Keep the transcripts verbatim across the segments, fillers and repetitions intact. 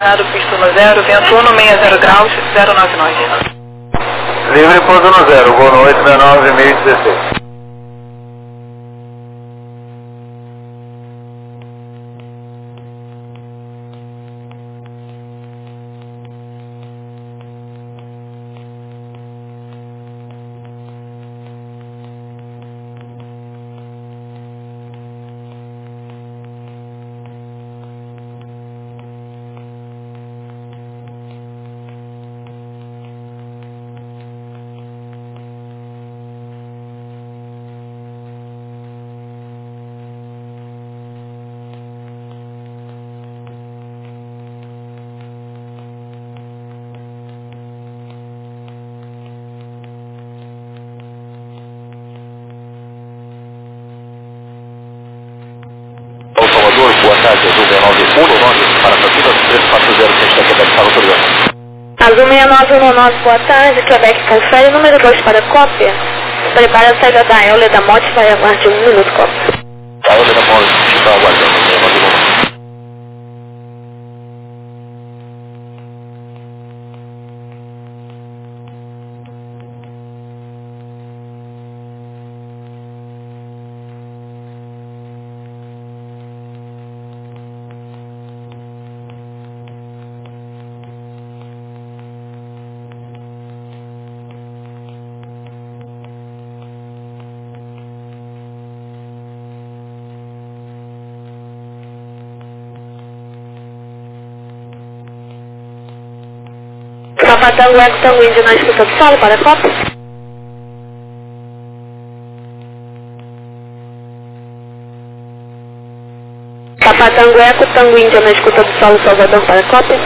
Pisto no zero, vento no seis zero graus, zero nove nove. Livre ponto no zero, gol no oito seis nove, mil e dezesseis. Boa tarde, Azul seis nove um nove, para Campinas, três quatro zero, sete Quebec, estava autorizado. Azul seis nove um nove, boa tarde, Quebec confere, número dois para cópia. Prepara a saída da Euler da Mote, vai aguardar um minuto, cópia. A Euler da Mote está aguardando, seis nove um nove. Papatango Eco Tango Índio na escuta do solo para cópia. Papatango Eco Tango Índio na escuta do solo Salvador para cópia.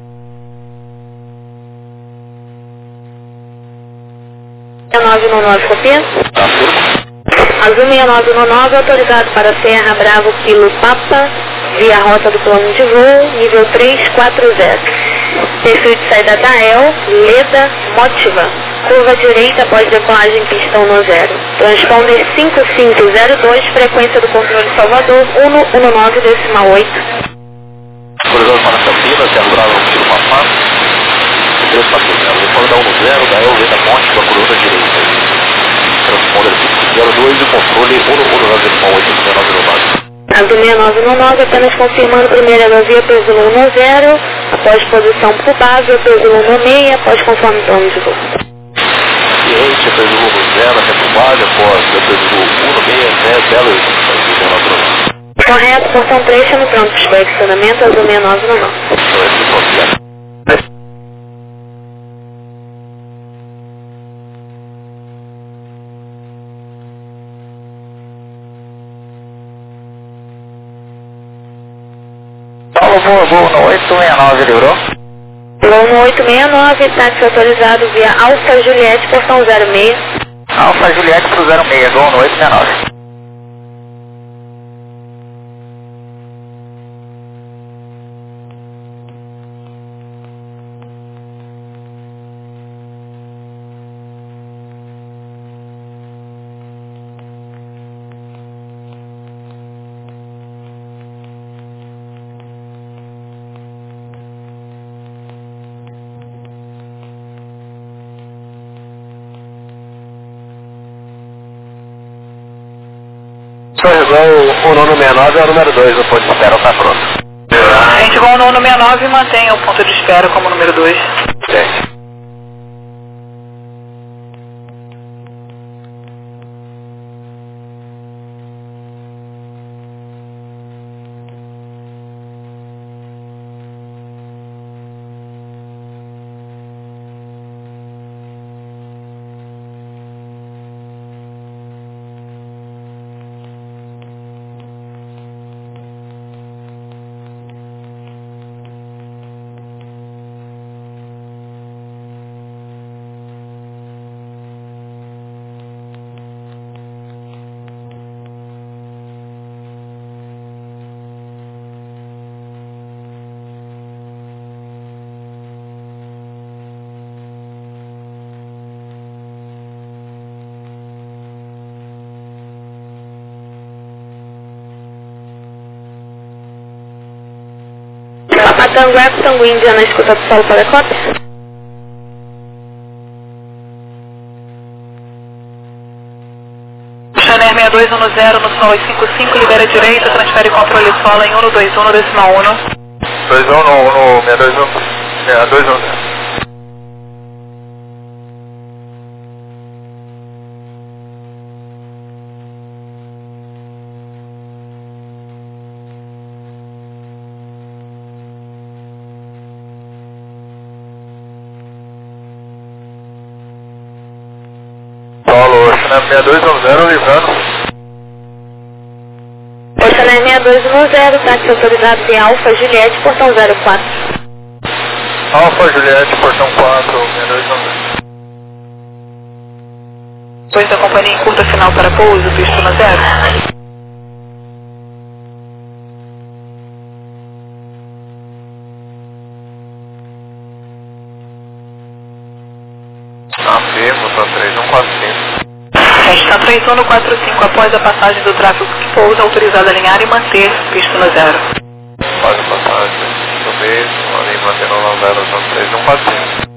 seis nove um nove, copia. Azul seis nove um nove, autorizado para Serra Bravo Kilo Papa, via rota do plano de voo, nível três quatro zero. Perfil de saída da E L, Leda, Motiva. Curva direita após decolagem pistão no zero. Transponder cinco cinco zero dois, frequência do controle Salvador, cento e nove decimal oito. Corredor para Campinas, Serra Bravo Kilo Papa, três quatro zero. Depois da um zero, da E L, Leda, Motiva, curva direita. Transponder cinco zero dois e controle cento e nove decimal oito, seis nove um nove. Azul seis nove um nove, apenas confirmando primeira aerovia peso um zero, após posição por base, peso um seis, após conforme plano de voo. Ciente, peso um zero, até por base, após peso um seis, dez, zero, seis nove um nove. Correto, portão três, chame pronto para o estacionamento, Azul seis nove um nove. Então, esse é o Paulo, voo, voo no oito seis nove, livrou? Voo no oito seis nove, táxi autorizado via Alfa Juliette, portão zero seis. Alfa Juliette pro zero seis, voo no oito seis nove. O nono seis nove é o número dois, o ponto de espera está pronto. A gente com o nono seis nove mantém o ponto de espera como número dois. Certo. Tango Eco, Tango Índia na escuta do solo para cópia. Channel seis dois um zero no sol cinco cinco, libera a direita, transfere controle solo em um dois um decimal um. dois um no um seis dois um, seis dois um zero. Solo, Channel seis dois um zero, livrando. Channel seis dois um zero, táxi autorizado de Alfa Juliette, portão zero quatro. Alfa Juliette, portão quatro, seis dois um zero. Dois da companhia em curta final para pouso, pista na zero. Afirmo, tá três um quatro cinco. Está três um no quatro cinco, após a passagem do tráfego que pousa, autorizado a alinhar e manter pista na zero. Após a passagem do mesmo, ali mantendo o zero, são três um quatro cinco.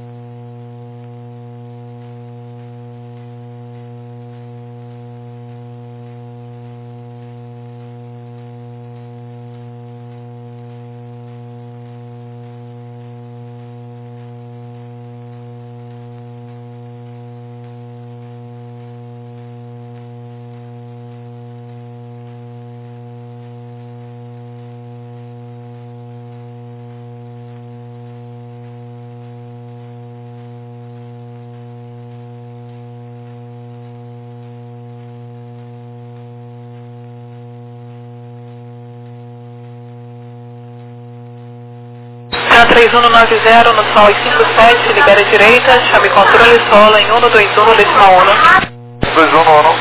três um no nove zero no sol cinco sete, libera a direita, chame controle solo em um dois um decimal um. dois um no um.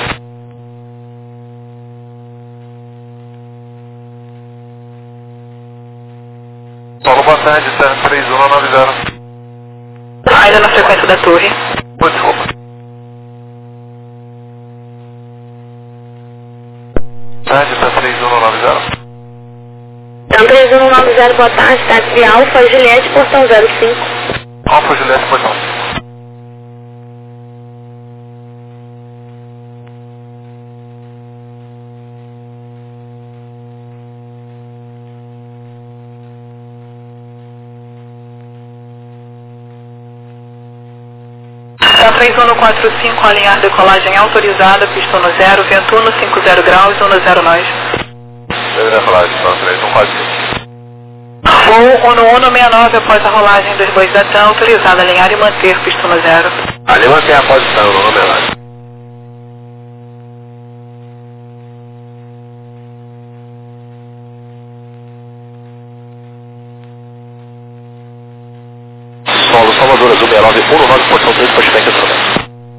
Solo bastante, três um no nove zero. Ainda na frequência da torre. Pô, desculpa. Tarde, tá três um no nove zero. Então três um nove zero, boa tarde, táxi de Alfa Juliette, portão zero cinco. Alfa Juliette, portão cinco. Está três um no quatro cinco, alinhar decolagem autorizada, pista no zero, vento um no cinco zero graus, um no zero nós. Deveria falar de só três um quatro cinco. Voo um no um no sessenta e nove, após a rolagem dos bois da T A M, autorizado a alinhar e manter pista no zero. Ali mantém a posição, no numerário. Solo Salvador Azul seis nove um nove, portão três, pushback instrumento.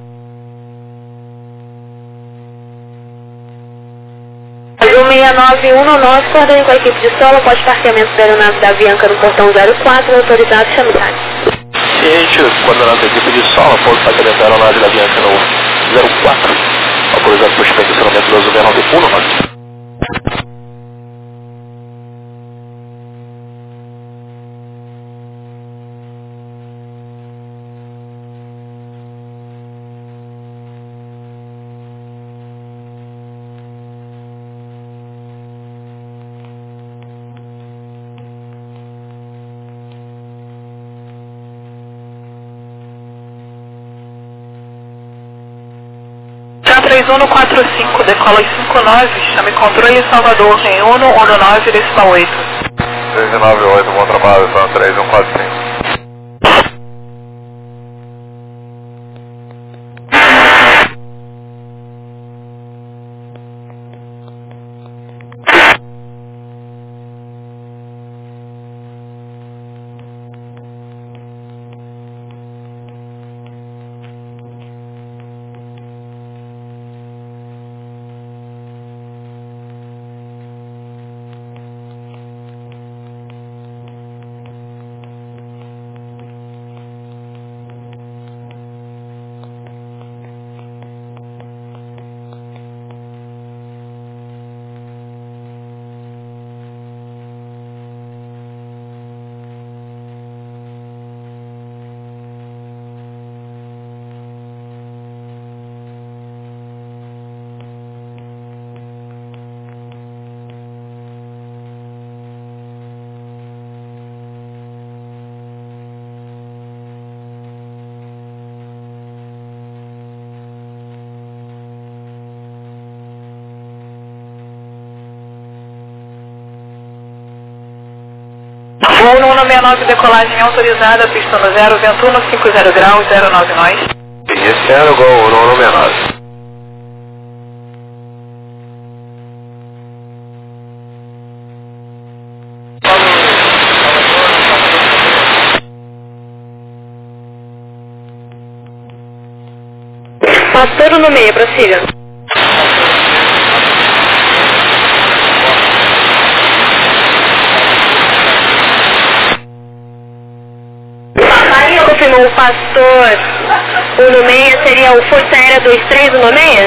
Azul seis nove um nove, coordene com a equipe de solo, após parqueamento da aeronave da Avianca no portão zero quatro, autorizado, chame táxi. Ciente, coordenando a equipe de solo, após parqueamento da aeronave da Avianca no zero quatro, autorizado pushback instrumento do Azul seis nove um nove. três um no quatro cinco, decola os cinco nove, chame controle Salvador em um no um nove decimal oito. três nove oito, bom trabalho, são três um quatro cinco. Voo no sessenta e nove, decolagem autorizada, pista no zero, vento no cinquenta graus, zero nove nós. Esse era o gol no sessenta e nove. Pastor no meio, prossiga. Confirmou o Pastor o no meio, seria o Força Aérea dois três no meio?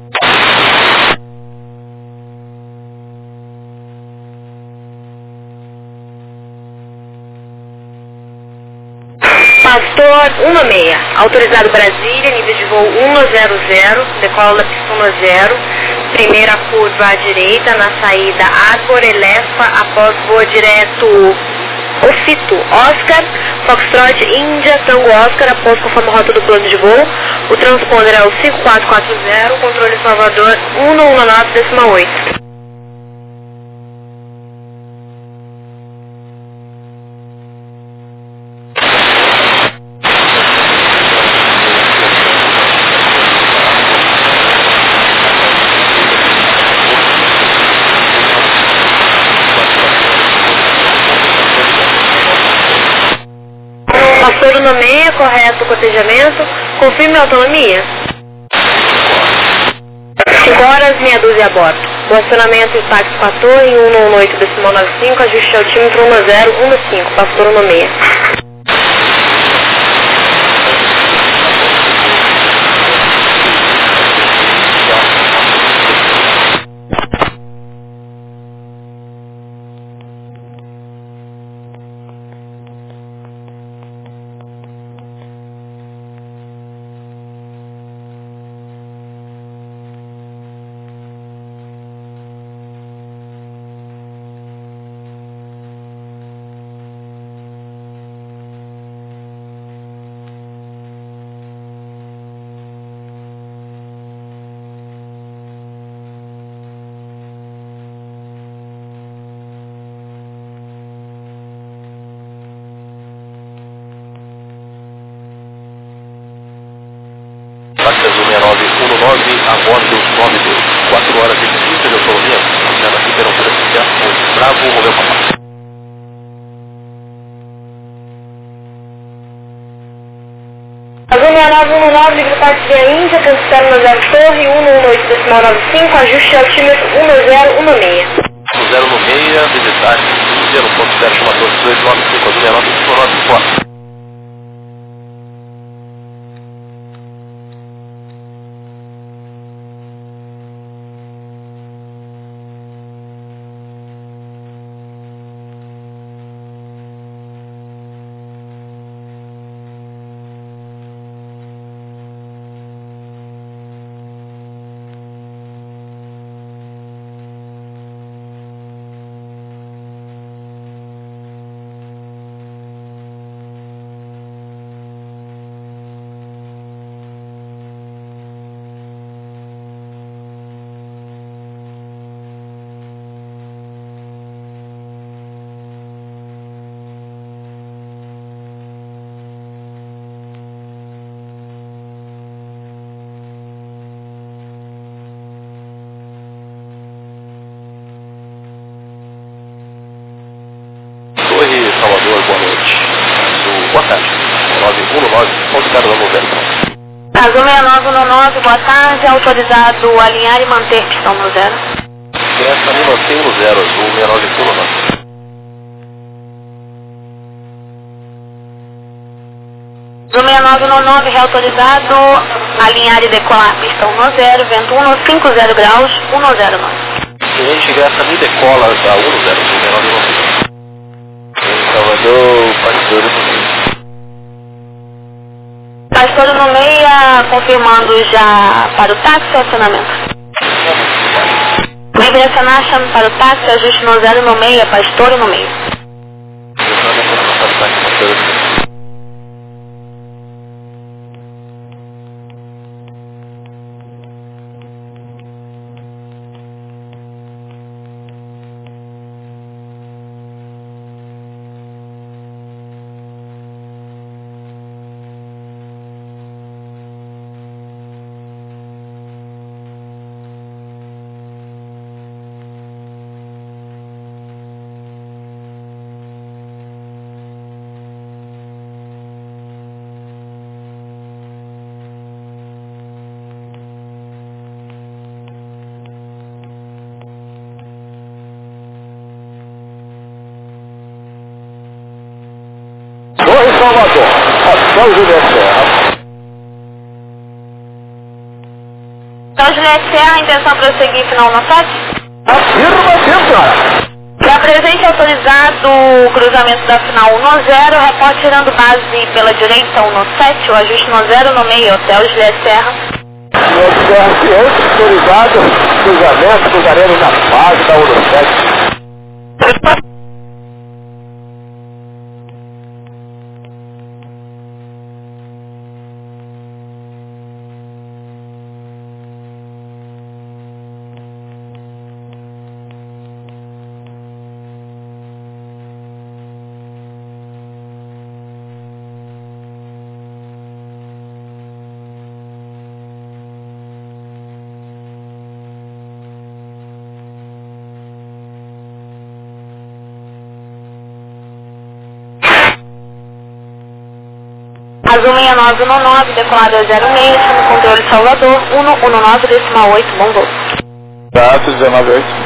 Pastor um no meio, autorizado Brasília, nível de voo um no zero zero, decola da pista um no zero, primeira curva à direita, na saída Ágora, Elefa, após voo direto Ofito, Oscar, Foxtrot, Índia, Tango Oscar, após conforme a rota do plano de voo, o transponder é o cinco quatro quatro zero, controle Salvador um no um nove décima oito. Pastor no meio, correto o cotejamento, confirme a autonomia. cinco horas, meia dúzia a bordo. O acionamento e táxi para a torre em um no oito decimal noventa e cinco, ajuste altímetro um zero um cinco, Pastor no meio. A bordo nove dois, quatro horas e trinta de autonomia, oceano aqui pelo Francisco, Bravo, Romeu Papá. Azul sessenta e nove um nove, livre parte via Índia, transfere no zero torre, um no oito decimal noventa e cinco, ajuste altímetro um zero um seis. um zero um seis, visitar Índia, no ponto zero, chama dois dois nove cinco, Azul sessenta e nove um nove quatro. Salvador, boa noite. Azul, boa tarde. nove um nove, autorizado a noventa. Azul sessenta e nove um nove, boa tarde. Autorizado a alinhar e manter pistão no zero. Resta me mantém no zero, Azul sessenta e nove um nove. Azul sessenta e nove um nove, reautorizado, alinhar e decolar pistão no zero, vento um no cinquenta graus, um no zero nove. Cliente Graça me decola a um zero, Azul sessenta e nove um nove. Salvador, Pastor no meio. Pastor no meio, confirmando já para o táxi ou acionamento? Livre acionar, chame para o táxi, ajuste no zero no meio, Pastor no meio. Salvador. Hotel Juliette Serra. Hotel Juliette Serra, intenção prosseguir final no sete? Afirmativo, senhora. Para presente autorizado o cruzamento da final um no zero, reporte girando base pela direita um no sete, o ajuste no zero no meio, Hotel Juliette Serra. No Serra Ciência, autorizado, cruzamento, cruzaremos na base da um no sete. Azul seis nove um nove, decolado a zero seis, no controle Salvador, um um nove, decimal oito, bom voo. Traço dezenove oito.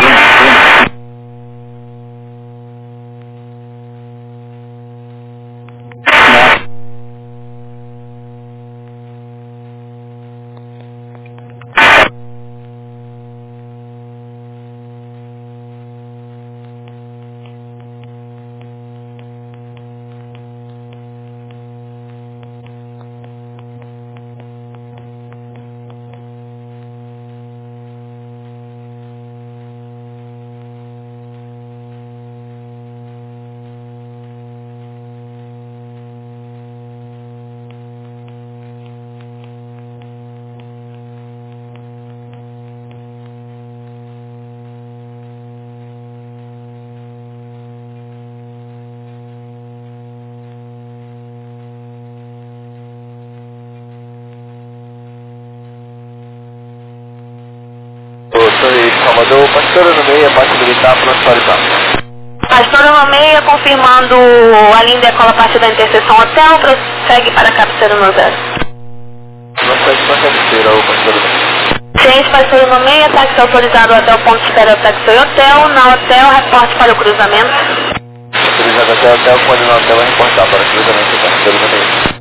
Salvador, Pastora no meio, parte militar, pronto horizonte. Pastora no meio, confirmando a linha decola a partir da interseção hotel, prossegue para a cabeceira no zero. Prossegue para a cabeceira, o Pastora no meio. Ciência, Pastora no meio, táxi autorizado até o ponto de espera do táxi hotel, na hotel, reporte para o cruzamento. Autorizado até o hotel, pode no hotel reportar para o cruzamento do Pastora no meio.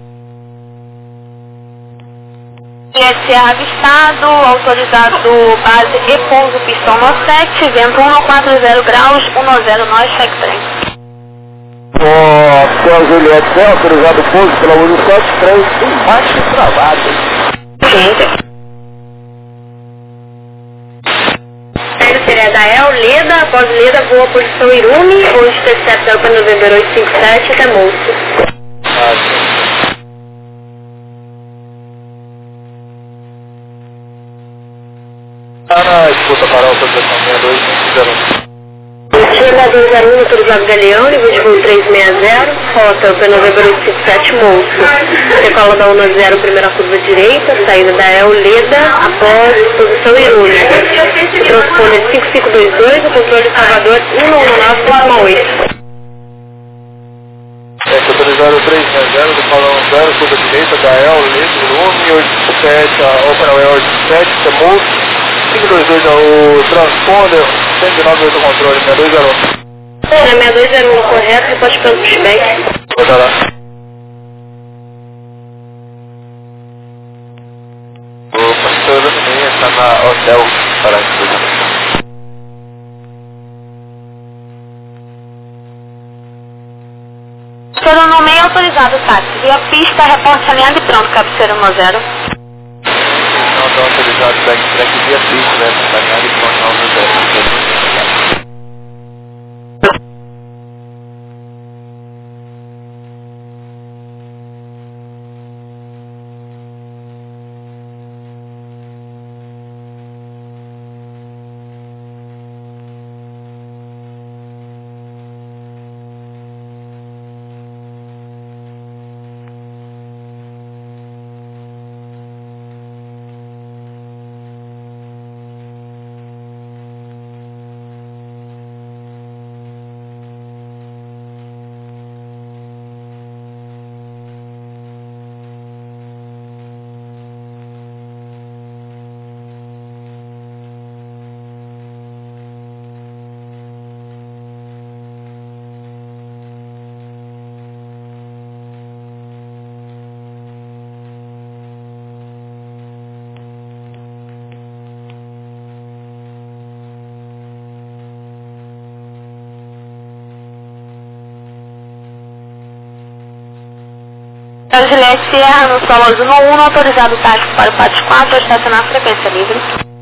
Juliette Serra avistado, autorizado base e pouso pistão no sete, vento um quatro zero graus, um zero nove, segue trem. Hotel Juliette Serra, autorizado pouso pela um sete três, embaixo travado. Gente. Seria da El, Leda, após Leda voa posição Irume, hoje intercepta para novembro oito cinco sete até Moço. Ah, escuta para a autorização seis dois zero um. China dois zero um, autorizado Galeão, nível de voo trezentos e sessenta, rota para novembro oito cinco sete, Moço. Decola da um zero, primeira curva direita, saída da El, Leda, após posição Irume. O transponder cinco cinco dois dois, o controle Salvador um um nove, decimal oito. É, autorizado três zero, decola um zero, curva direita da El, Leda, Irume, oito sete, a Opera El oito sete, Moço. cinco dois dois é o transponder, cento e nove oito controle, seis dois zero um. É, seis dois zero um correto, reposte pelo pushback. Vou dar lá. O pastor também está na hotel para a cruzamento. Pastor no meio autorizado, táxi. Via pista, reporte alinhado e pronto, cabeceira no zero. Não estão autorizados para que via pista, né? Sacanagem e contar o zero. É o Juliette Sierra no solo azul no um, autorizado o táxi para o Patos quatro, a estacionar a frequência livre.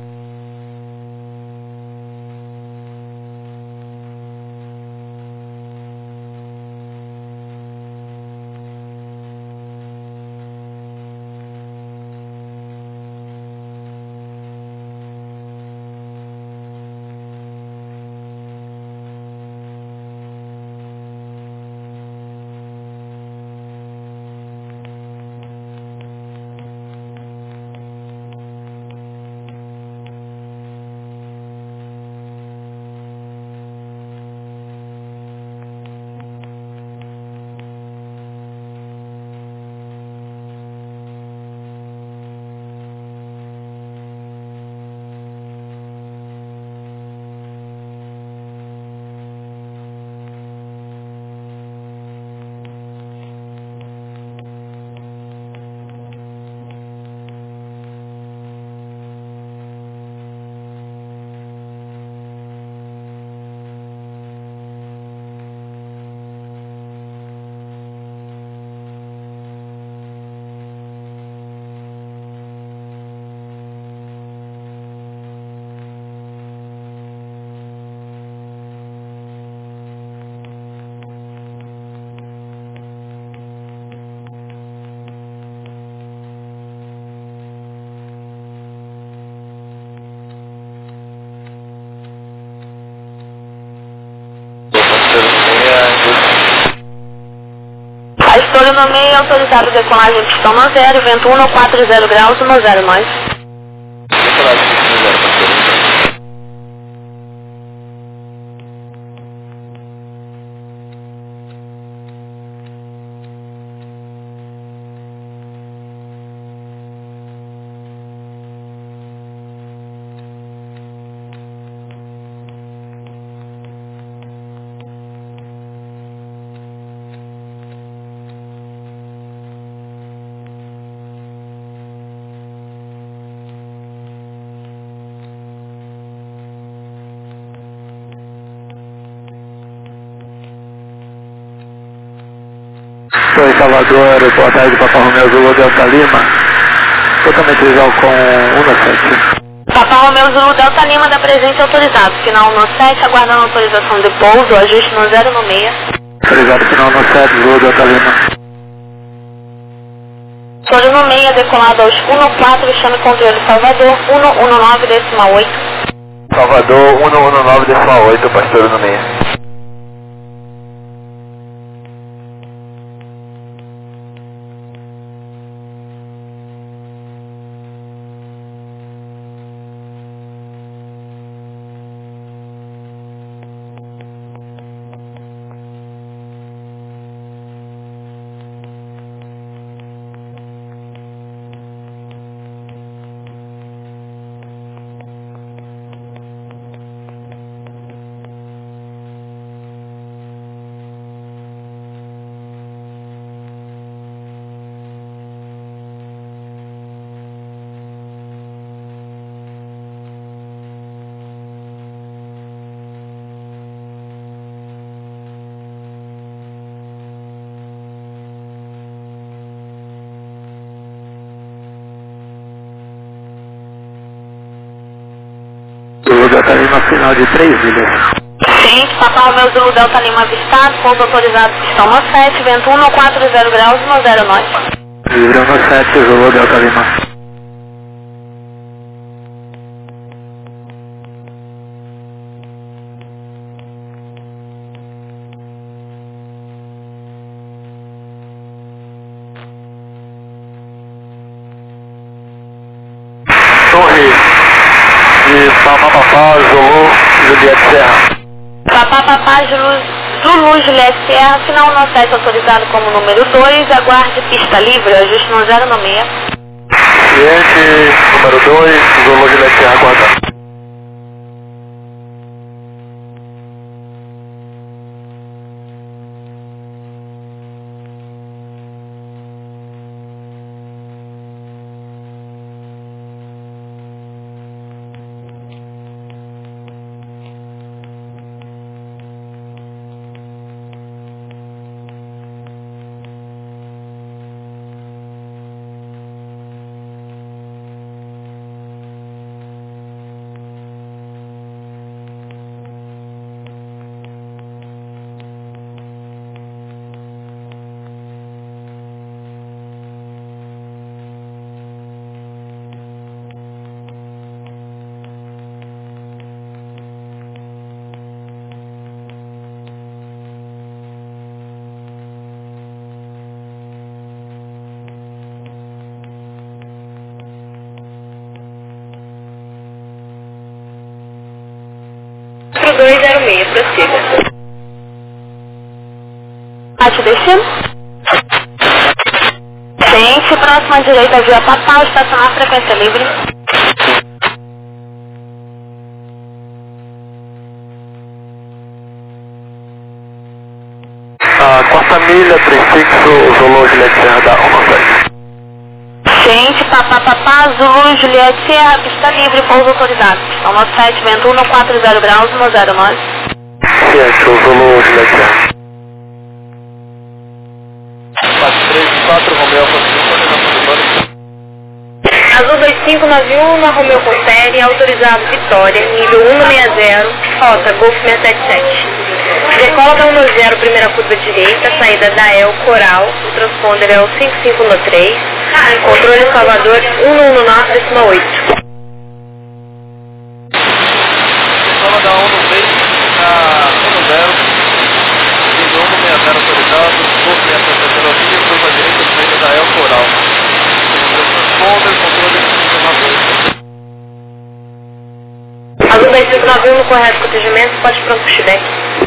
A história no meio, autorizado decolagem pistão no zero, vento um no quatro zero graus, no zero nós. Oi, Salvador, boa tarde, Papa Romeu Zulu Delta Lima, totalmente visual com um no sete. Papa Romeu Zulu Delta Lima da presente autorizado, final um no sete, aguardando autorização de pouso, ajuste no zero no meia. Autorizado, final no sete, Zulu Delta Lima. Soro no meia, decolado aos um no quatro, chame controle Salvador, um no um no nove, decimal oito. Salvador, um no um no nove, decimal oito, pastor no meia. Zulu Delta Lima, final de três milhas. Sim, Papa Romeu Zulu Delta Lima avistado, pouso autorizado pistão no sete, vento um no quatro zero graus, no zero nós. Livre no sete, Zulu Delta Lima. Torre de Papa Papá, Zulu, Juliette Serra. Papá Papá Zulu, Zulu Juliette Serra, final no sete autorizado como número dois, aguarde pista livre, ajuste no zero no meia. Cliente número dois, Zulu Juliette Serra, aguarda. prossiga. Pátio destino? Gente, próxima à direita, via Papal, estacionar frequência livre. Ah, quarta milha, prefixo Zulu Juliette Serra da um nove sete. Gente, Papá Papá, Zulu Juliette Serra, pista livre, pouso autorizado. Pistão nove sete, vento um, quatro zero graus, um zero nove. Ciente, o Zulu Juliette Serra. quatro três quatro, Romeu, Azul dois cinco nove um, na Romeu Confere, autorizado Vitória, nível um seis zero, rota Golf seis sete sete. Decola da um zero, primeira curva direita, saída da El Coral, o transponder é o cinco cinco um três, controle Salvador um um nove, décima oito. Decola da um três, na um zero, nível um seis zero autorizado, Golf seis sete sete, curva direita, saída da El Coral. Transponder, controle cinco nove oito. Azul dois cinco nove um no correto protegimento, pode ir para o pushback.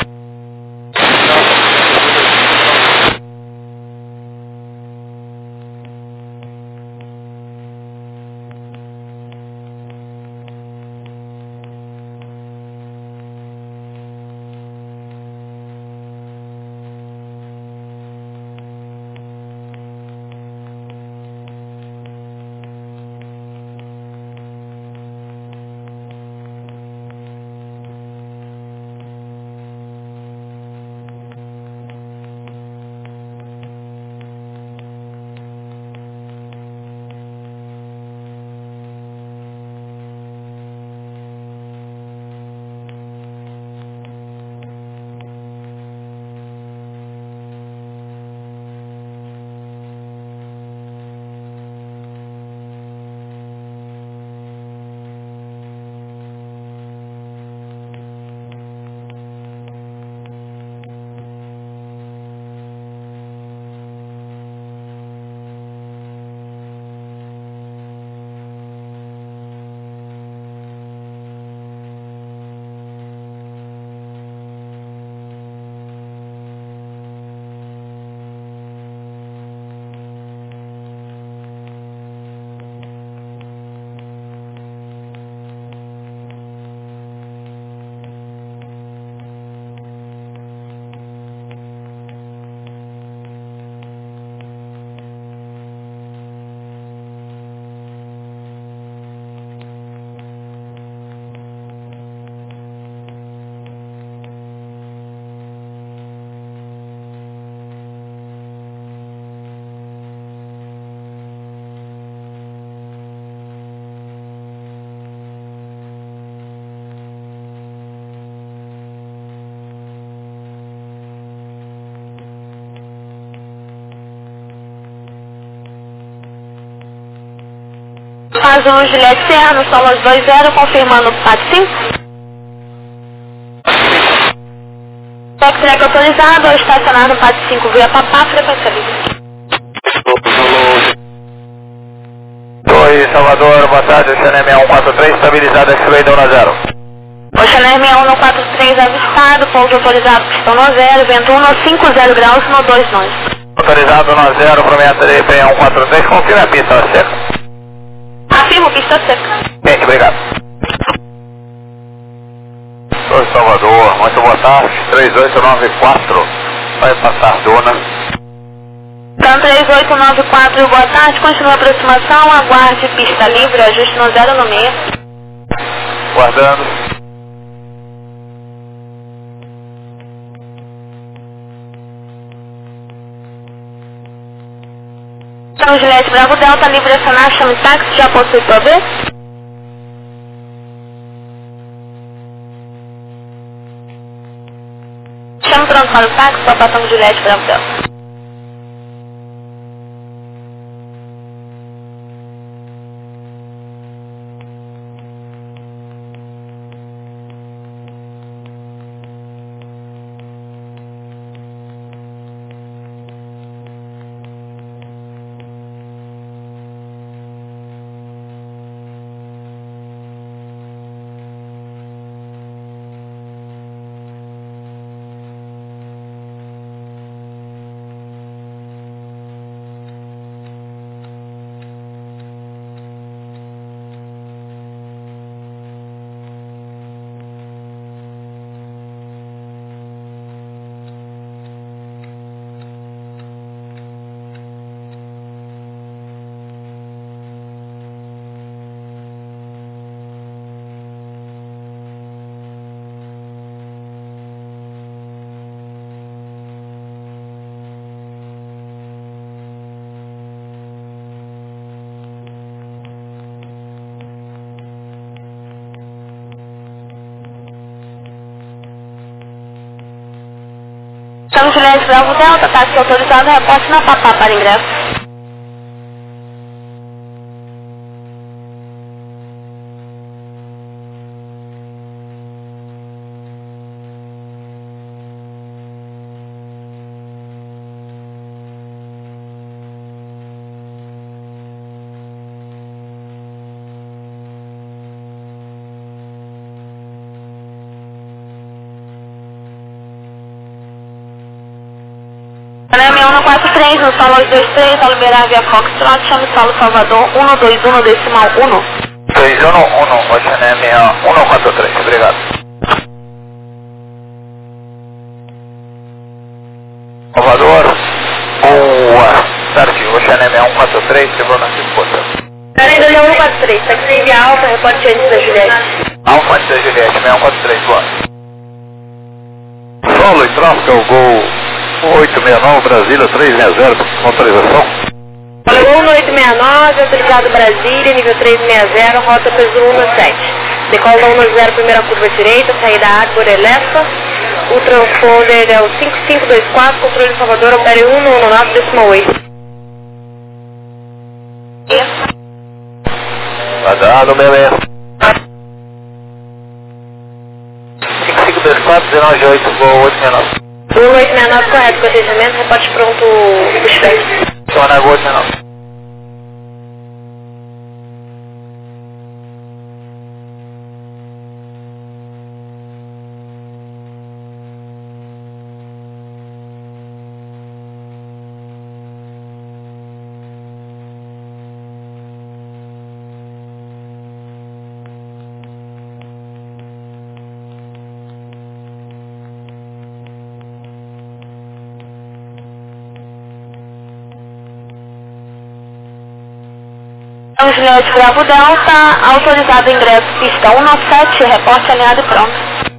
Azul Juliette Serra, no Solas dois zero, confirmando o Pátio cinco. Backtrack autorizado, ao estacionar no Pátio cinco via Papá, frequência livre. Oi, Salvador, boa tarde, C N M um quatro três, estabilizado, X-Ray da um zero. Oceaner um um quatro três avistado, pouso autorizado, pistão no zero, vento um cinco zero graus, no dois nove. Autorizado no zero, promessa de P um quatro três, confirma a pista seca. Afirmo, pista seca. Bem, obrigado. Oi, Salvador, muito boa tarde, três oito nove quatro, vai passar Dona. Então, três oito nove quatro, boa tarde, continua a aproximação, aguarde pista livre, ajuste no zero no meio. Guardando. Então, Juliette Bravo Delta, livre acionar, chame táxi, já possui P B? Chame pronto para o táxi, Papatão Juliette Bravo Delta. Estamos Juliette Bravo Delta, táxi autorizado, reporte na Papá para ingresso. Salame um quatro três, no solo dois três, ao liberar via Foxtrot, chame solo Salvador um dois um decimal um. dois um um, Oceanem um quatro três, obrigado. Salvador, boa tarde, Oceanem um quatro três, chegou na sua esposa. Caramba, um quatro três, taxi via Alfa, reporte antes da Juliette. Alfa antes da Juliette, seis um quatro três, boa. Solo e tráfego, Gol oito seis nove, Brasília três seis zero, autorização. Gol oito seis nove, autorizado Brasília, nível três seis zero, rota Peso um sete. Decola um zero, primeira curva direita, saída Ágora Elefa. O transponder é o cinco cinco dois quatro, controle de Salvador, opere um um nove decimal oito. Tá dado, beleza. cinco cinco dois quatro, zero nove oito, Gol oito seis nove. um oito seis nove, correto, cotejamento, reporte pronto, pushback. Sona Gol oito seis nove. Então, Juliette Bravo Delta, autorizado ingresso pista um nove sete, reporte alinhado e pronto.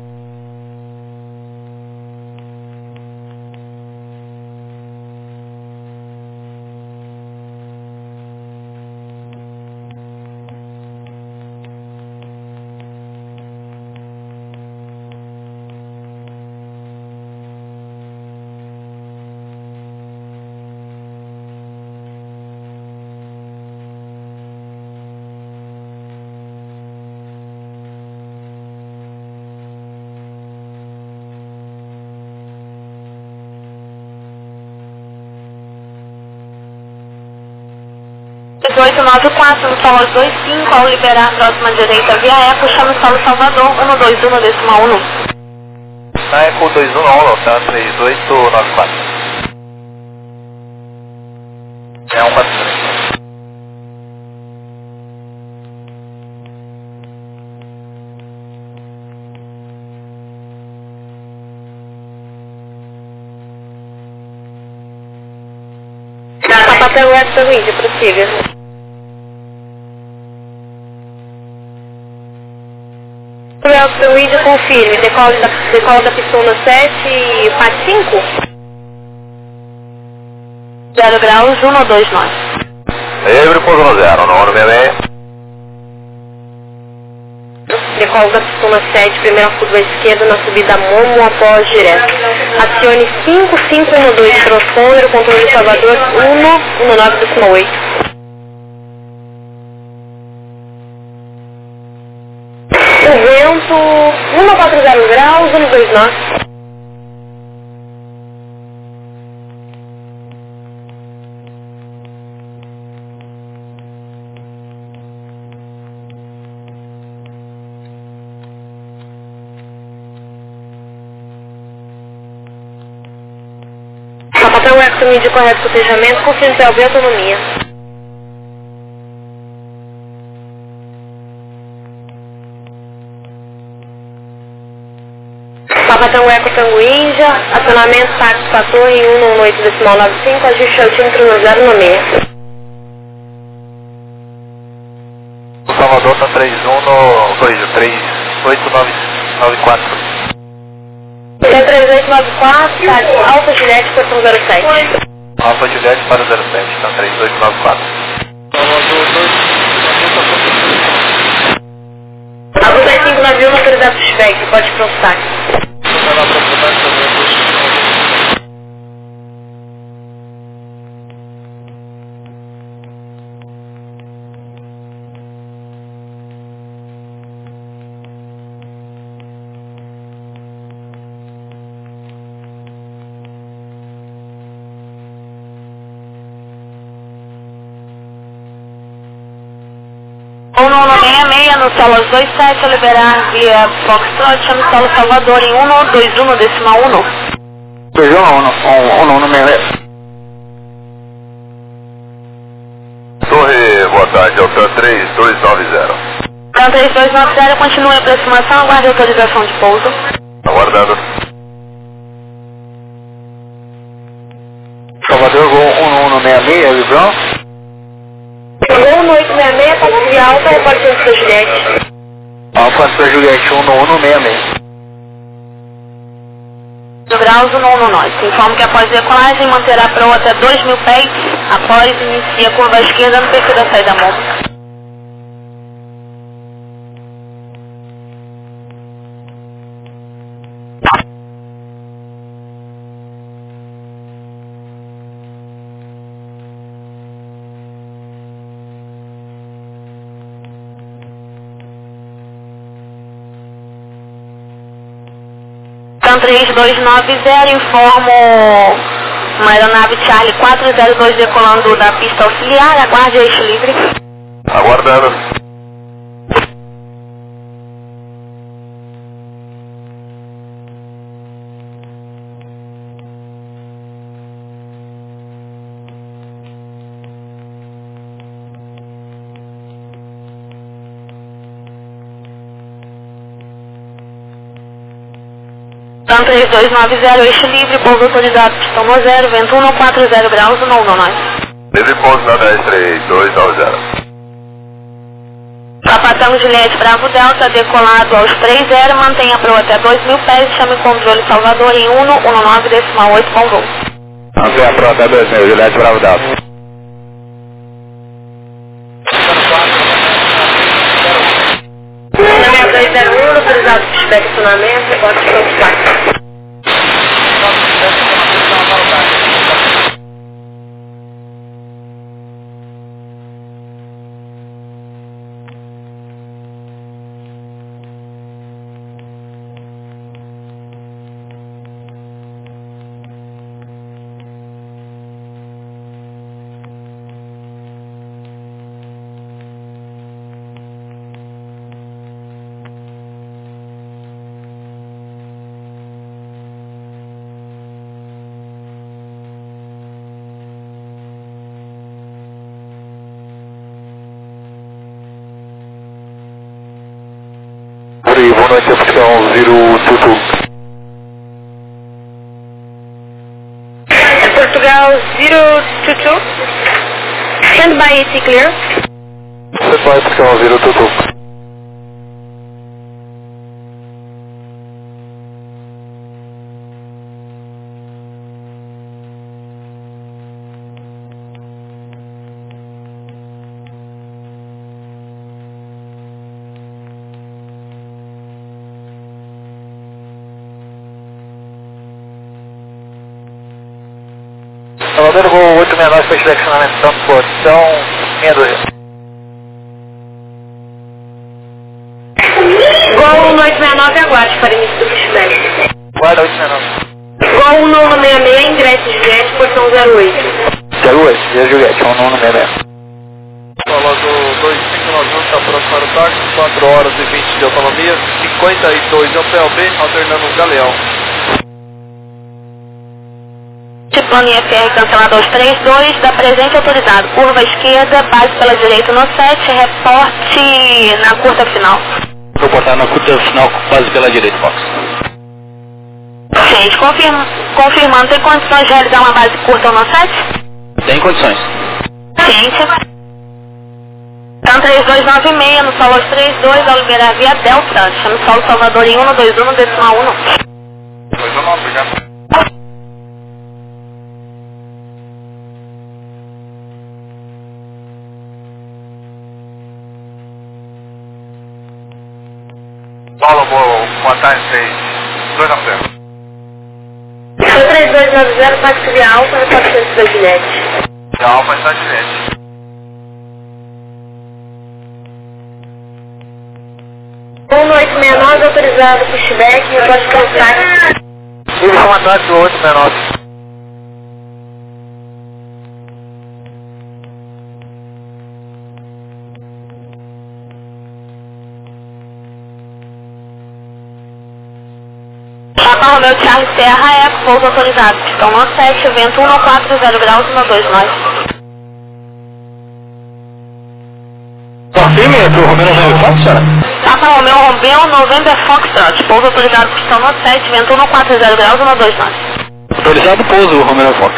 dezoito nove quatro, no solo dois cinco, ao liberar próxima direita via Eco, chame o solo Salvador um dois um decimal um. Na Eco dois um um, tá? três oito nove quatro. É um quatro três. Papel West Luigi, prossiga. West Luigi, confirme, decola da, decola da pistona sete e P A T cinco. zero graus, um dois nove. Livre por zero, no meio. Decola da pistona sete, primeira curva esquerda na subida Momo após direto. Acione cinco cinco um dois, transponder, controle de Salvador um um nove decimal oito. O vento um quatro zero graus, um dois nove. Papel Eco mídia correto cotejamento, confirme P L B autonomia. Papel Eco Tango Índia, acionamento táxi para torre em um um oito decimal nove cinco, ajuste altímetro no zero no meio. O Salvador tá três um no dois três oito nove quatro. É três oito nove quatro, tá, Alfa Juliette, portão zero sete. Alfa Juliette para zero sete, então três oito nove quatro. Alfa três cinco nove um, autoridade suspect, pode prostar. um um seis seis no solo dois sete, a liberar via Foxtrot, chame solo Salvador em um um dois um decimal um. dois um um um um seis seis. Torre, boa tarde, Altan três dois nove zero. Altan três dois nove zero, continue a aproximação, aguarde autorização de pouso. Aguardando. Salvador, Gol um um seis seis, Librão. Gol um oito seis seis, taxi alta, repórter para Juliette. Alfa para Juliette, um um seis seis. Do graus um um nove. Informo que após decolagem manterá a proa até dois mil pés, após inicia a curva esquerda no perfil da saída móvel. Então três dois nove zero, informo uma aeronave Charlie quatro zero dois decolando da pista auxiliar, aguarde eixo livre. Aguardando. Então três dois nove zero, eixo livre, pouso autorizado, pistão no zero, vento um quatro zero graus, um um nove. Livre pouso na dez três dois nove zero. Sapatão Juliette Bravo Delta, decolado aos três zero, mantenha a proa até dois mil pés, chame o controle Salvador em um um nove decimal oito com voo. Mantenha a proa até dois mil, Juliette Bravo Delta. dois zero um, autorizado pushback acionamento, reporte de contato. Boa noite, opção zero Tutu. Portugal zero two two. Stand by A T clear. Stand by, opção zero Tutu. Salvador, Gol oito seis nove, fecho de acionamento, transportação sessenta e dois. Gol um oito seis nove, aguarde para início do pushback. Guarda oito seis nove. Gol um um seis seis, ingresso de Juliette, portão zero oito. zero oito, e Juliette, um um seis seis. Salvador dois cinco nove um, está próximo para o táxi, quatro horas e vinte de autonomia, cinquenta e dois é o P L B, alternando o Galeão. Plano I F R cancelado aos três dois, da presente autorizado, curva esquerda, base pela direita no sete, reporte na curta final. Reportar na curta final, base pela direita, Fox. Gente, confirma, confirmando, tem condições de realizar uma base curta no sete? Tem condições. Gente. Então três dois nove seis, no solo três dois, ao liberar via Delta, chama o solo Salvador em um dois um decimal um. dois um nove, obrigado. Paulo, boa tarde, seis dois nove zero. Então três dois nove zero, táxi via Alfa, repartição da Juliette. Via Alfa está Juliette. um oito seis nove, autorizado pushback, reporte contato. Tive uma táxi oito seis nove. Romeu Charlie Serra Eco, pouso autorizado, pistão no sete, vento um quatro zero graus, um dois nove. Confirme pro Romeu November Foxtrot. Papa Romeu Romeu November Foxtrot, pouso autorizado, pistão no sete, vento um quatro zero graus, um dois nove. Autorizado pouso, Romeu Fox.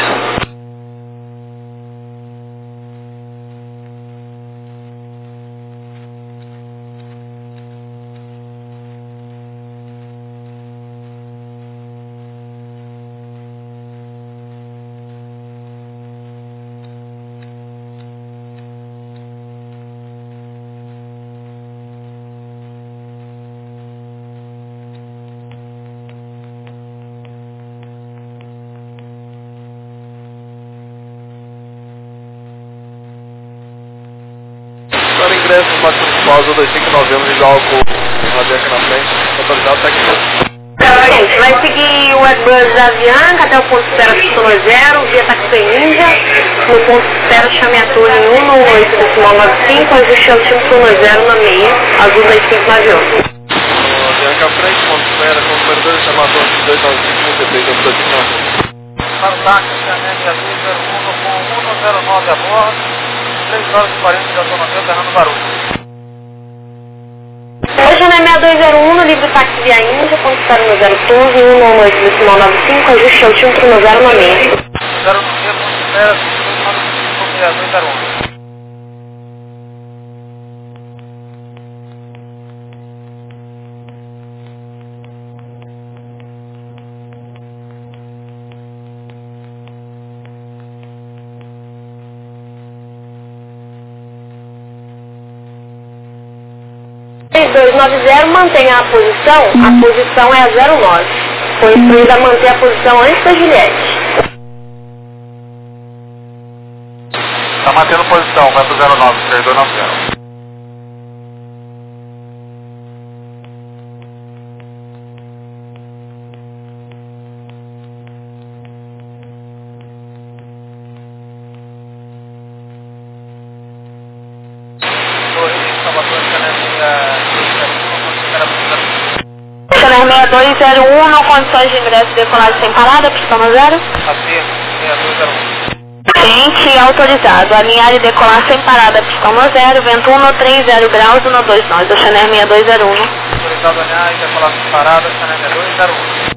Para ingresso no máximo de pausa, dois cinco nove, vamos ligar o álcool aqui na frente, autorizado técnico. Gente, vai seguir o Airbus Avianca até o ponto de espera Pistão zero, via Taxi Índia, no ponto de espera chame a torre um nove oito decimal nove cinco, ajuste altímetro zero na meia, azul dois cinco nove um. Avianca à frente, ponto de espera, com número dois, chama a torre dois nove cinco, ponto três, dois cinco nove. Para o táxi, Chanete Azul zero um com um zero nove a bordo, três horas e quarenta de autonomia, Fernando Barulho. Hoje na seis dois zero um, no livre táxi via Índia, ponto de espera no zero torre, um nove oito decimal nove cinco, ajuste altímetro zero na meia. zero no meio, ponto de espera, seis dois zero um. seis dois nove zero, mantenha a posição, a posição é a zero nove. Foi instruída a manter a posição antes da Juliette. Está mantendo posição, vai para o zero nove, seis dois nove zero. seis dois zero um, não condições de ingresso e decolagem sem parada, pistão no zero. Assim, seis dois zero um. Gente, autorizado. Alinhar e decolar sem parada, pistão no zero, vento um três zero graus, um dois nove, Oceaner seis dois zero um. Autorizado alinhar e decolar sem parada, Oceaner seis dois zero um.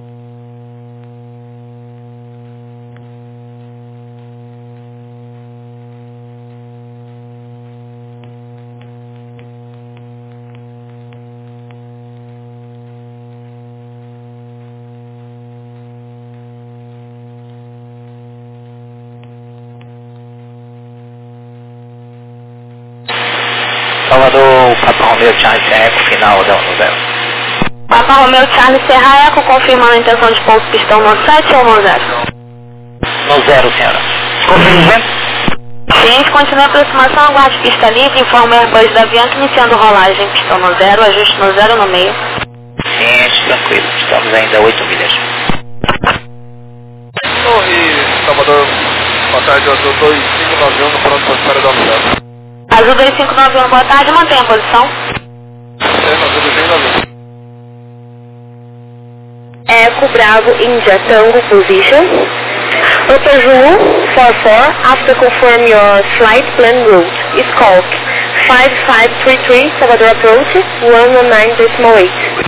Salvador, Papa Romeu Charlie Serra Eco, final da no zero. Papa Romeu Charlie Serra Eco, confirmando a intenção de pouso pistão no sete ou no zero? No zero, senhora. Confirme. Gente, continue a aproximação, aguarde pista livre, informe o Airbus da Avianca iniciando rolagem, pistão no zero, ajuste no zero no meio. Gente, tranquilo, estamos ainda a oito milhas. Torre Salvador, boa tarde, Azul dois cinco nove um, no pronto para espera da unidade. Azul dois cinco nove um, boa tarde, mantenha a posição. É, Azul dois cinco nove um. Eco Bravo India Tango position. Hotel Zulu four four, after confirm your flight plan route. It's called five five three three, Salvador approach, one one nine decimal eight.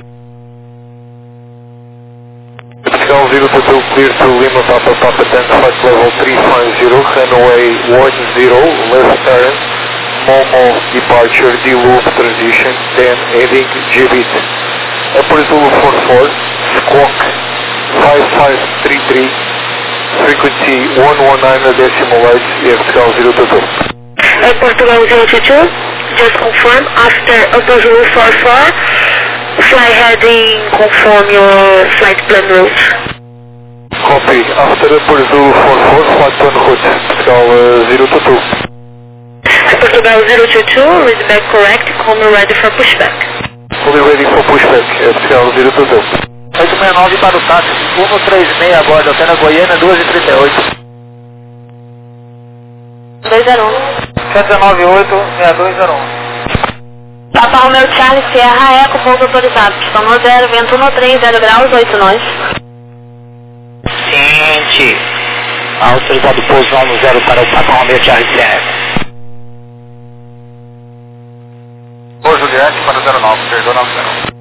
Scale zero two two, clear to Lima Papa Papa ten, flight level three five zero, runway one zero, left turn, Momo departure, D-loop transition, then heading G B T. Upper Zulu four four, squawk five five three three, frequency one one nine decimal eight, F Scale zero two two. Air Portugal zero two two, just confirm after Upper Zulu four four, fly heading, confirm your flight plan route. Copy, after Upper Zulu four four, flight plan route, Scale uh, zero two two. Portugal zero two two, read back correct, come ready for pushback. Fully ready for pushback, F Scale zero two two. oito seis nove para o táxi, um três seis agora, Antena Goiânia, duas e trinta e oito. dois zero um. sete nove oito, seis dois zero um. Papa Romeu Charlie Serra Eco, pouso autorizado, pistão no zero, vento um três zero graus, oito nove. Juliette, autorizado pouso um zero para o Papa Romeo Charlie C R. Ô Juliette para zero nove, perdão nove zero.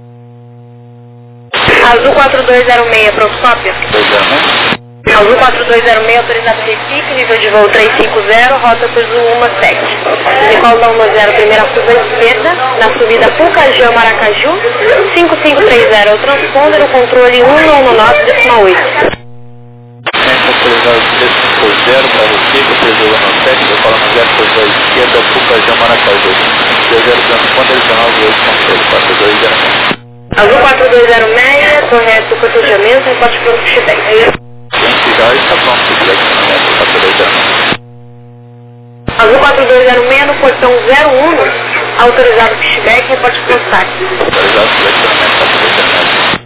Azul quatro dois zero seis, Procópio. Azul quatro dois zero seis, autorizado Recife, nível de voo trezentos e cinquenta, rota por Zulu um sete. Nicolau um zero, primeira curva esquerda, na subida Pucajão, Maracaju, cinco cinco três zero, o transponder, o controle um um nove, décima oito. Autorizado três cinco zero para Recife, P Z um sete, Nicolau um zero, curva esquerda, Pucajão, Maracaju, P zero, transponder, nove oito, controle quatro dois zero seis. Azul quatro dois zero seis, correto, cortejamento, reporte pronto X dez. Já está pronto, quatro dois zero seis. Azul quatro dois zero seis, no portão zero um, autorizado pushback, reporte pronto táxi. Autorizado selecionamento quatro dois zero seis.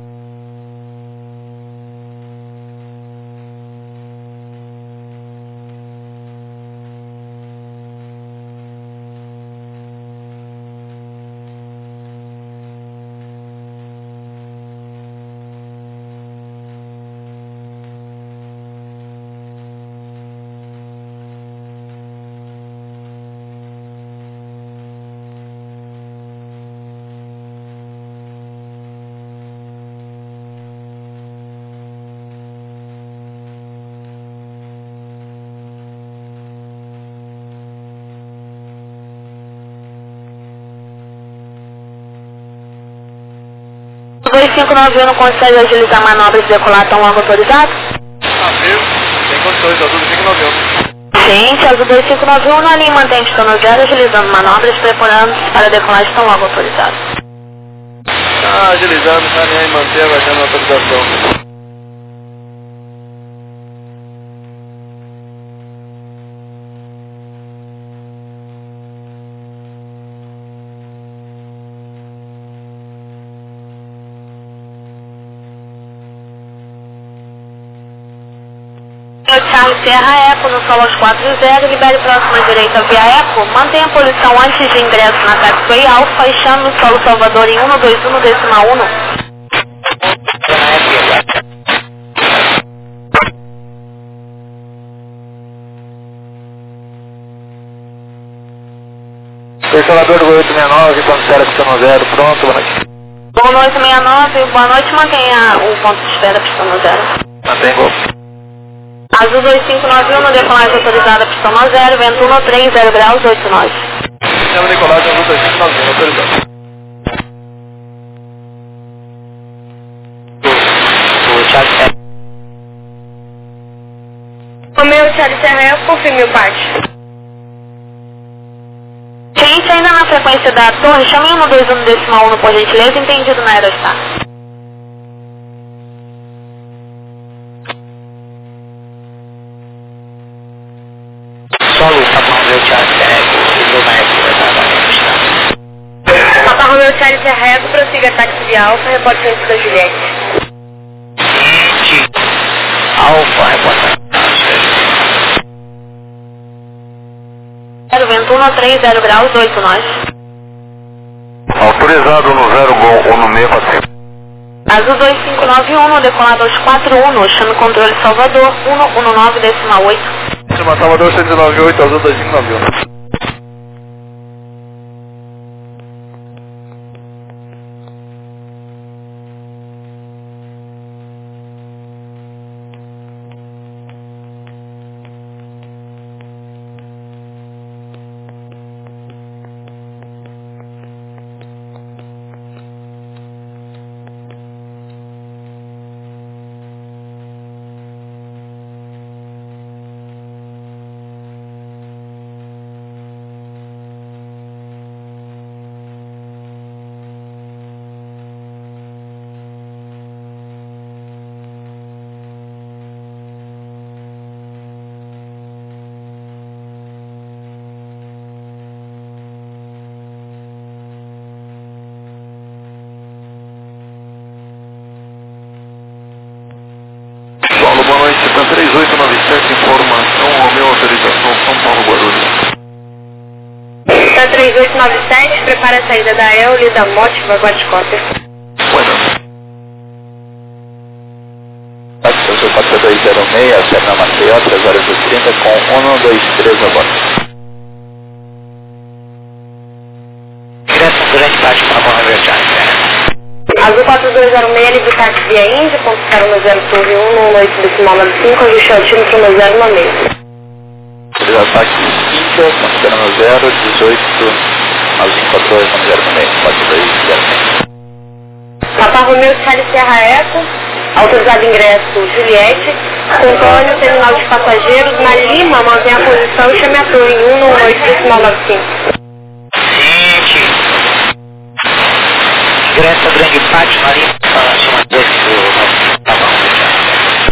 dois cinco nove um não consegue agilizar manobras e decolar tão logo autorizado? Navio, tem condições, Azul dois cinco nove um. Gente, Azul dois cinco nove um na linha mantém pistono zero, agilizando manobras, preparando para decolagem tão logo autorizado. Tá agilizando, tá nem aí, manter, aguardando a autorização. Charlie Serra Eco, no solo aos quatro zero, libere próxima direita via Eco, mantenha a posição antes de ingresso na taxiway Alfa e chame no solo Salvador em um dois um, décima um. Personador do oito seis nove, ponto zero, pistono zero, pronto, boa noite. Boa noite, sessenta e nove, boa noite, mantenha o ponto de espera, pistono zero. Mantém gol. Azul dois cinco nove um, no decolagem autorizada, pistono zero, vento um três zero graus, oito nove. Chama decolagem, Azul dois cinco nove um, autorizado. O Charlie C R. O meu Charlie Serra Eco, confirme o parte. Gente, ainda na frequência da torre, chame um dois um, décima um, por gentileza, entendido na Aerostar. Solo Papa Romeo Charlie C R, nível na época da Aerostar. Papa Romeo Charlie Serra Eco, prossiga táxi de Alfa, reporte antes da Juliette. Gente, Alfa, reporta. Vento um três zero graus, oito nove. Autorizado no zero gol ou no meio quatro. Azul dois cinco nove um, no decolado aos quatro um, chame controle Salvador, um um nove, décima oito. Chama Salvador cento e noventa e oito, Azul dois cinco nove um. Boa noite, três oito nove sete, informação, Romeu, autorização, São Paulo, Guarulhos. Tá três oito nove sete, prepara a saída da Euli, da Motiva, Guaticópia. Bueno. Táxi, seu quatro dois Terminal Maceió, três horas e trinta com um dois três a bordo. Direção Grande Pátio para Boa Verdade. Azul quatro dois zero seis, livre táxi via Índia, ponto zero um zero Torre um, no oito decimal nove cinco, ajuste altímetro no zero uma seis. Ataque Índia, ponto zero um zero, dezoito, nove cinco quatro dois, nove zero seis, quatro dois zero seis. Papa Romeu Charlie Serra Eco, autorizado ingresso Juliette, Antônio, terminal de passageiros, na Lima, mantém a posição e chame a torre em um no oito decimal nove cinco. Direção Grande Pátio, na linha, acima desse do Papa Romeu Charlie.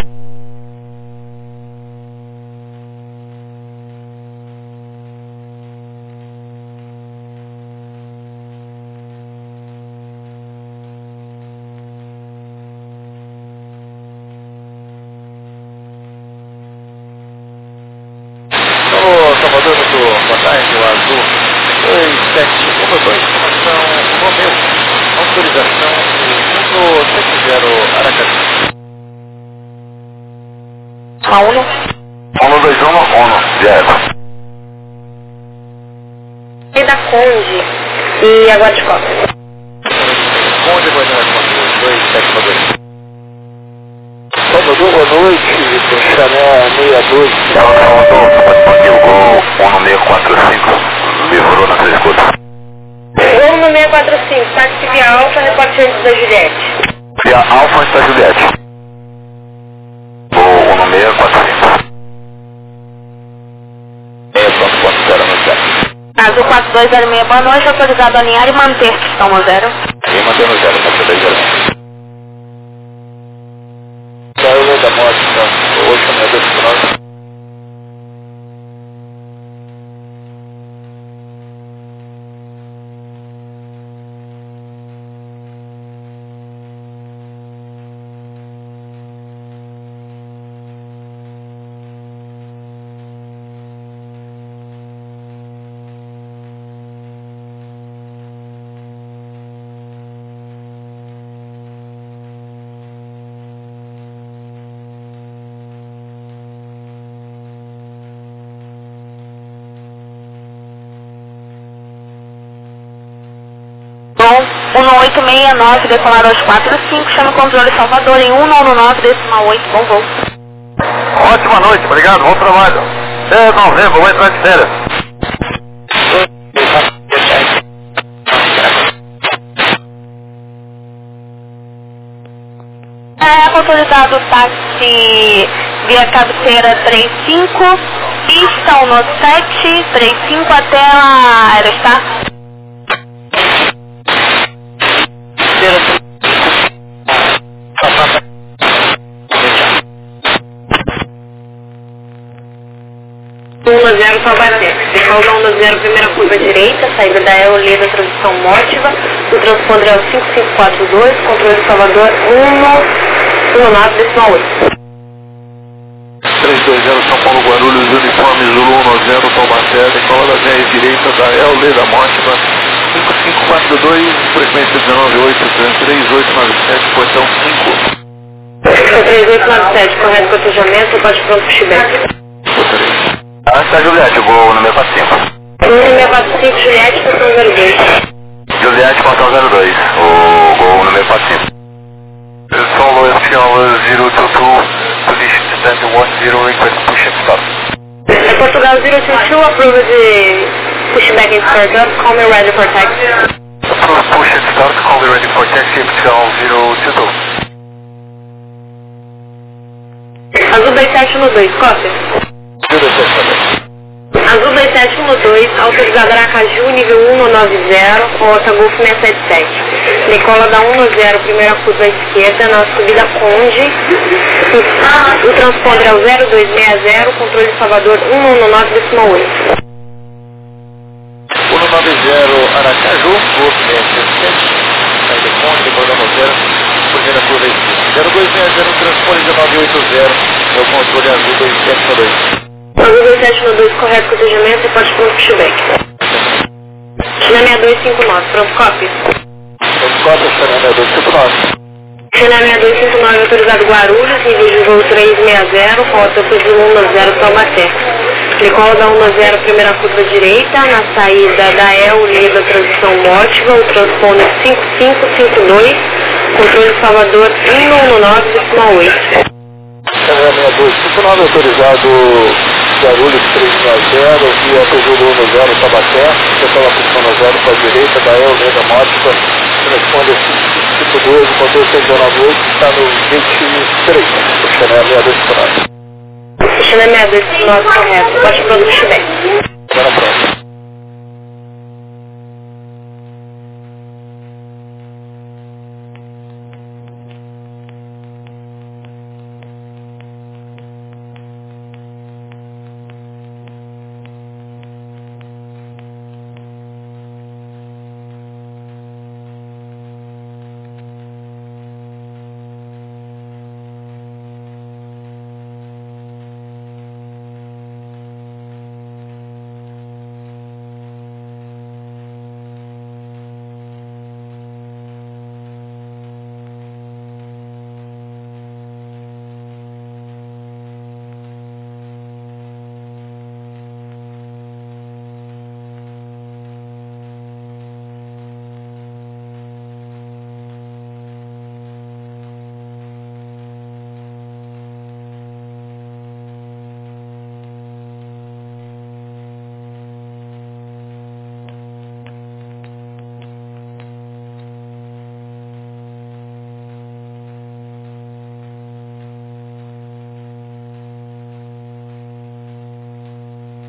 Salvador, muito boa tarde, o Azul dois sete um dois, informação Romeu, autorização um sete zero Aracaju. A Uno. um dois um, um, direto. E da Conde e agora de Copa. Conde, boa noite, dois sete dois. Salvador, boa noite, Chané sessenta e dois. Salvador, disponível com um seis quatro cinco, livrou na sua escuta. Gol no seis quatro cinco, táxi via Alfa, reporte antes da Juliette. Via Alfa está Juliette. Gol um seis quatro cinco. seis ponto zero no zero. Azul quatro dois zero seis, boa noite, autorizado a alinhar e manter questão no zero. E manter no zero, quatro dois zero. Saiu da morte, então, oito meia dois nove. um oito seis nove, decolar aos quatro cinco, chama o controle Salvador em um nove decimal oito, bom voo. Ótima noite, obrigado, bom trabalho. É novembro, vou entrar de férias. É, autorizado o táxi via cabeceira trinta e cinco, pista um sete, trinta e cinco até a Aerostar. um zero Taubaté. Decolda um zero, primeira curva direita, saída da Eoleda, transição Mótiva. O transponder é o cinco cinco quatro dois, controle Salvador um nove decimal oito. três dois zero São Paulo Guarulhos, uniforme Zulu um zero Taubaté, decola da via direita da Eoleda Mótiva. cinco cinco quatro dois, frequência dezenove oito, três oito nove sete, portão cinco. três oito nove sete, correto cotejamento, pode pronto pro Chibete. Ah, está Juliette, gol no seis quatro cinco. um seis quatro cinco, Juliette, portão zero dois. Juliette, portão zero dois, o gol no seis quatro cinco. Solo S L zero two two, position stand one zero, request push and start. É Portugal zero two two, approve de pushback and start up, call me ready for taxi. Approve push and start, call me ready for taxi, Portugal zero two two. Azul dois sete um dois, cópia. Azul dois sete um dois, autorizado Aracaju, nível um nove zero, rota Golf seis sete sete. Decola da um zero, primeira curva à esquerda, na subida Conde. O transponder é o zero dois seis zero, controle Salvador um nove decimal oito. um nove zero Aracaju, Golf seis sete sete, saída Conde, decola da zero, primeira curva à esquerda. zero dois seis zero, transponder dezenove oito zero, é o controle Azul dois sete um dois. Azul dois sete um dois, correto cotejamento e pode pronto pushback. China seis dois cinco nove, pronto, copy. Pronto, copy, China seis dois cinco nove. China seis dois cinco nove autorizado Guarulhos, nível de voo três seis zero, rota P D um zero Taubaté. Decola da um zero, primeira curva direita, na saída da E L, linha da transição Mótiva, o transponder cinco cinco cinco dois, controle Salvador um um nove decimal oito. China seis dois cinco nove autorizado Guarulhos três seis zero, via P D um zero Taubaté, decola posição no zero para a direita da E L, linha da Mótiva, transponder cinco cinco cinco dois, o controle cento e dezenove oito, está no vinte e três, o China seis dois cinco nove. China seis dois cinco nove correto, baixa para o Chibé.